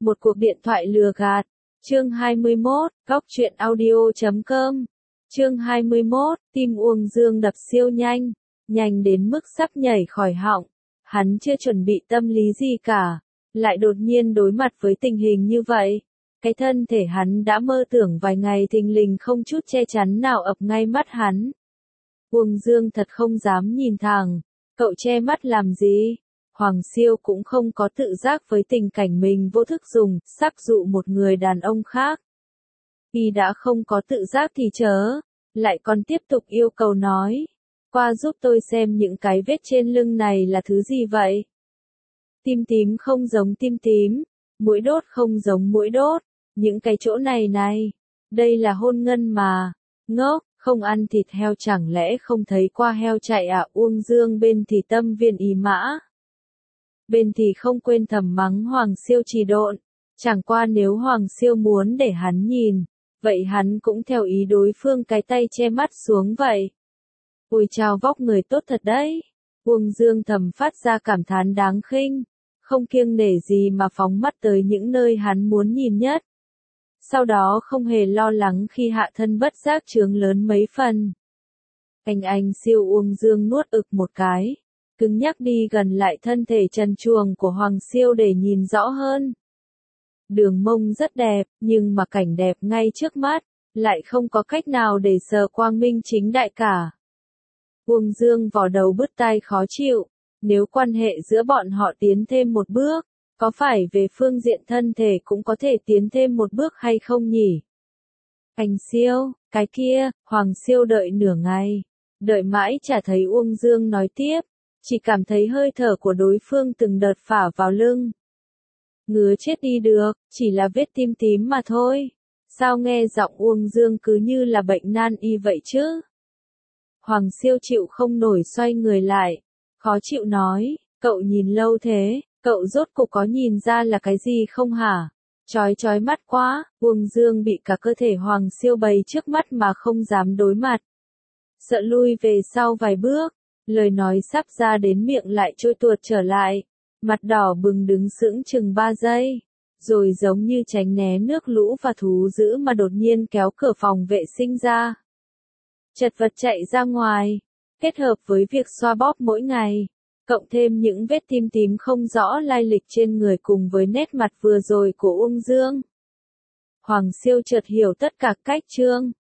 Một cuộc điện thoại lừa gạt. Chương 21, Góc truyện audio.com. Chương 21, tim Uông Dương đập siêu nhanh, nhanh đến mức sắp nhảy khỏi họng. Hắn chưa chuẩn bị tâm lý gì cả, lại đột nhiên đối mặt với tình hình như vậy. Cái thân thể hắn đã mơ tưởng vài ngày thình lình không chút che chắn nào ập ngay mắt hắn. Uông Dương thật không dám nhìn thẳng, cậu che mắt làm gì? Hoàng Siêu cũng không có tự giác với tình cảnh mình vô thức dùng, sắc dụ một người đàn ông khác. Khi đã không có tự giác thì chớ, lại còn tiếp tục yêu cầu nói. Qua giúp tôi xem những cái vết trên lưng này là thứ gì vậy? Tim tím không giống tim tím, mũi đốt không giống mũi đốt, những cái chỗ này này, đây là hôn ngân mà. Ngốc, không ăn thịt heo chẳng lẽ không thấy qua heo chạy à? Uông Dương bên thì tâm viên ý mã, bên thì không quên thầm mắng Hoàng Siêu trì độn. Chẳng qua nếu Hoàng Siêu muốn để hắn nhìn, vậy hắn cũng theo ý đối phương cái tay che mắt xuống vậy. Ôi chao, vóc người tốt thật đấy. Uông Dương thầm phát ra cảm thán đáng khinh, không kiêng nể gì mà phóng mắt tới những nơi hắn muốn nhìn nhất. Sau đó không hề lo lắng khi hạ thân bất giác chướng lớn mấy phần. Anh Siêu. Uông Dương nuốt ực một cái, cứng nhắc đi gần lại thân thể trần truồng của Hoàng Siêu để nhìn rõ hơn. Đường mông rất đẹp, nhưng mà cảnh đẹp ngay trước mắt, lại không có cách nào để sờ quang minh chính đại cả. Uông Dương vò đầu bứt tai khó chịu, nếu quan hệ giữa bọn họ tiến thêm một bước, có phải về phương diện thân thể cũng có thể tiến thêm một bước hay không nhỉ? Anh Siêu, cái kia. Hoàng Siêu đợi nửa ngày, đợi mãi chả thấy Uông Dương nói tiếp, chỉ cảm thấy hơi thở của đối phương từng đợt phả vào lưng. Ngứa chết đi được, chỉ là vết tim tím mà thôi. Sao nghe giọng Uông Dương cứ như là bệnh nan y vậy chứ? Hoàng Siêu chịu không nổi xoay người lại, khó chịu nói, cậu nhìn lâu thế, cậu rốt cuộc có nhìn ra là cái gì không hả? Chói mắt quá. Uông Dương bị cả cơ thể Hoàng Siêu bày trước mắt mà không dám đối mặt. Sợ lui về sau vài bước, lời nói sắp ra đến miệng lại trôi tuột trở lại, mặt đỏ bừng đứng sững chừng 3 giây, rồi giống như tránh né nước lũ và thú dữ mà đột nhiên kéo cửa phòng vệ sinh ra. Chật vật chạy ra ngoài, kết hợp với việc xoa bóp mỗi ngày, cộng thêm những vết tim tím không rõ lai lịch trên người cùng với nét mặt vừa rồi của Uông Dương. Hoàng Siêu chợt hiểu tất cả cách chương.